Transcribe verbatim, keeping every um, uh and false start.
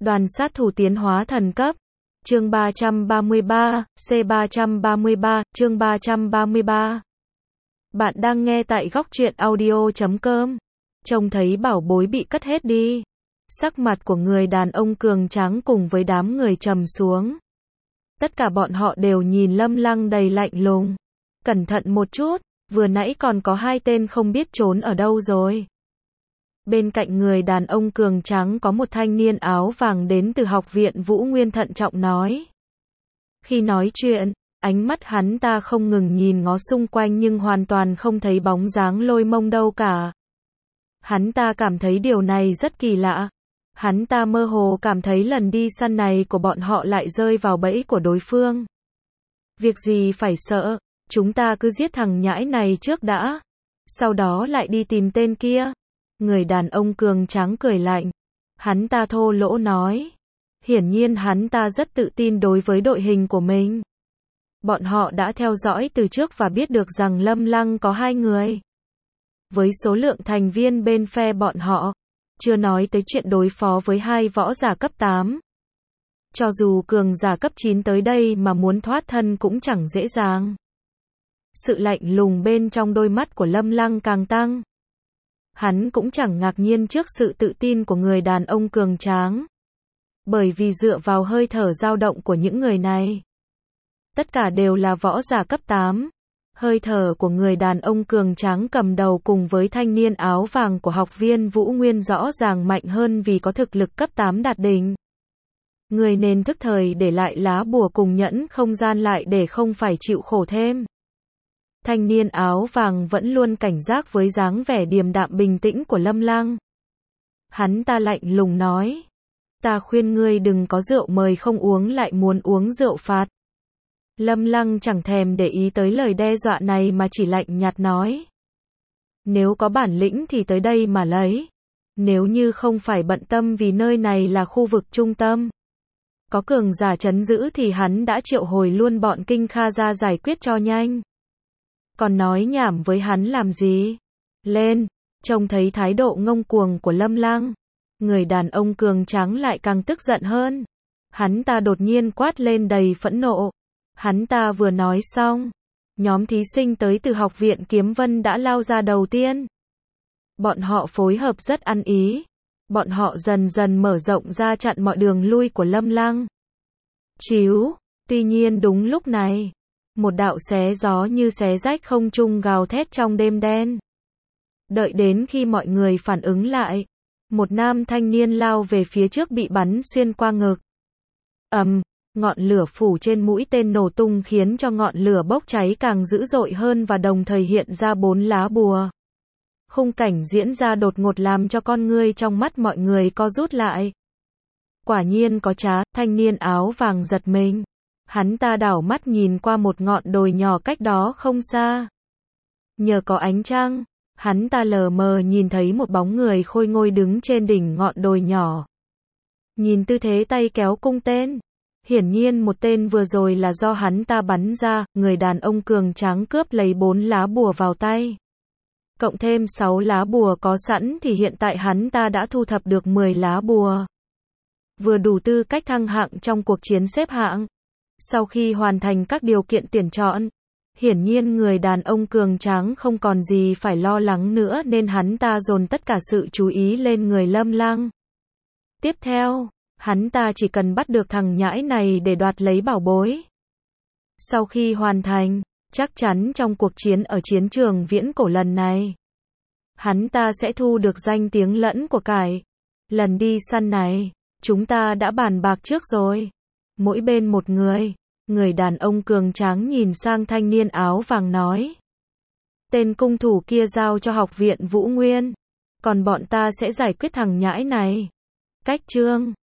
Đoàn sát thủ tiến hóa thần cấp. Chương ba trăm ba mươi ba, C ba trăm ba mươi ba, chương ba trăm ba mươi ba. Bạn đang nghe tại góc truyện audio chấm com. Trông thấy bảo bối bị cất hết đi. Sắc mặt của người đàn ông cường tráng cùng với đám người trầm xuống. Tất cả bọn họ đều nhìn Lâm Lăng đầy lạnh lùng. Cẩn thận một chút, vừa nãy còn có hai tên không biết trốn ở đâu rồi. Bên cạnh người đàn ông cường tráng có một thanh niên áo vàng đến từ học viện Vũ Nguyên thận trọng nói. Khi nói chuyện, ánh mắt hắn ta không ngừng nhìn ngó xung quanh nhưng hoàn toàn không thấy bóng dáng Lôi Mông đâu cả. Hắn ta cảm thấy điều này rất kỳ lạ. Hắn ta mơ hồ cảm thấy lần đi săn này của bọn họ lại rơi vào bẫy của đối phương. Việc gì phải sợ, chúng ta cứ giết thằng nhãi này trước đã. Sau đó lại đi tìm tên kia. Người đàn ông cường tráng cười lạnh. Hắn ta thô lỗ nói. Hiển nhiên hắn ta rất tự tin đối với đội hình của mình. Bọn họ đã theo dõi từ trước và biết được rằng Lâm Lăng có hai người. Với số lượng thành viên bên phe bọn họ, chưa nói tới chuyện đối phó với hai võ giả cấp tám. Cho dù cường giả cấp chín tới đây mà muốn thoát thân cũng chẳng dễ dàng. Sự lạnh lùng bên trong đôi mắt của Lâm Lăng càng tăng. Hắn cũng chẳng ngạc nhiên trước sự tự tin của người đàn ông cường tráng. Bởi vì dựa vào hơi thở dao động của những người này, tất cả đều là võ giả cấp tám. Hơi thở của người đàn ông cường tráng cầm đầu cùng với thanh niên áo vàng của học viên Vũ Nguyên rõ ràng mạnh hơn vì có thực lực cấp tám đạt đỉnh. Người nên thức thời để lại lá bùa cùng nhẫn không gian lại để không phải chịu khổ thêm. Thanh niên áo vàng vẫn luôn cảnh giác với dáng vẻ điềm đạm bình tĩnh của Lâm Lăng. Hắn ta lạnh lùng nói. Ta khuyên ngươi đừng có rượu mời không uống lại muốn uống rượu phạt. Lâm Lăng chẳng thèm để ý tới lời đe dọa này mà chỉ lạnh nhạt nói. Nếu có bản lĩnh thì tới đây mà lấy. Nếu như không phải bận tâm vì nơi này là khu vực trung tâm. Có cường giả trấn giữ thì hắn đã triệu hồi luôn bọn Kinh Kha ra giải quyết cho nhanh. Còn nói nhảm với hắn làm gì? Lên, trông thấy thái độ ngông cuồng của Lâm Lăng. Người đàn ông cường tráng lại càng tức giận hơn. Hắn ta đột nhiên quát lên đầy phẫn nộ. Hắn ta vừa nói xong. Nhóm thí sinh tới từ học viện Kiếm Vân đã lao ra đầu tiên. Bọn họ phối hợp rất ăn ý. Bọn họ dần dần mở rộng ra chặn mọi đường lui của Lâm Lăng. Chíu, tuy nhiên đúng lúc này. Một đạo xé gió như xé rách không trung gào thét trong đêm đen. Đợi đến khi mọi người phản ứng lại, một nam thanh niên lao về phía trước bị bắn xuyên qua ngực. Ầm, ngọn lửa phủ trên mũi tên nổ tung khiến cho ngọn lửa bốc cháy càng dữ dội hơn và đồng thời hiện ra bốn lá bùa. Khung cảnh diễn ra đột ngột làm cho con ngươi trong mắt mọi người co rút lại. Quả nhiên có trá, thanh niên áo vàng giật mình. Hắn ta đảo mắt nhìn qua một ngọn đồi nhỏ cách đó không xa. Nhờ có ánh trăng, hắn ta lờ mờ nhìn thấy một bóng người khôi ngôi đứng trên đỉnh ngọn đồi nhỏ. Nhìn tư thế tay kéo cung tên. Hiển nhiên một tên vừa rồi là do hắn ta bắn ra, người đàn ông cường tráng cướp lấy bốn lá bùa vào tay. Cộng thêm sáu lá bùa có sẵn thì hiện tại hắn ta đã thu thập được mười lá bùa. Vừa đủ tư cách thăng hạng trong cuộc chiến xếp hạng. Sau khi hoàn thành các điều kiện tuyển chọn, hiển nhiên người đàn ông cường tráng không còn gì phải lo lắng nữa nên hắn ta dồn tất cả sự chú ý lên người Lâm Lăng. Tiếp theo, hắn ta chỉ cần bắt được thằng nhãi này để đoạt lấy bảo bối. Sau khi hoàn thành, chắc chắn trong cuộc chiến ở chiến trường viễn cổ lần này, hắn ta sẽ thu được danh tiếng lẫn của cải. Lần đi săn này, chúng ta đã bàn bạc trước rồi. Mỗi bên một người. Người đàn ông cường tráng nhìn sang thanh niên áo vàng nói. Tên cung thủ kia giao cho học viện Vũ Nguyên. Còn bọn ta sẽ giải quyết thằng nhãi này. Cách chương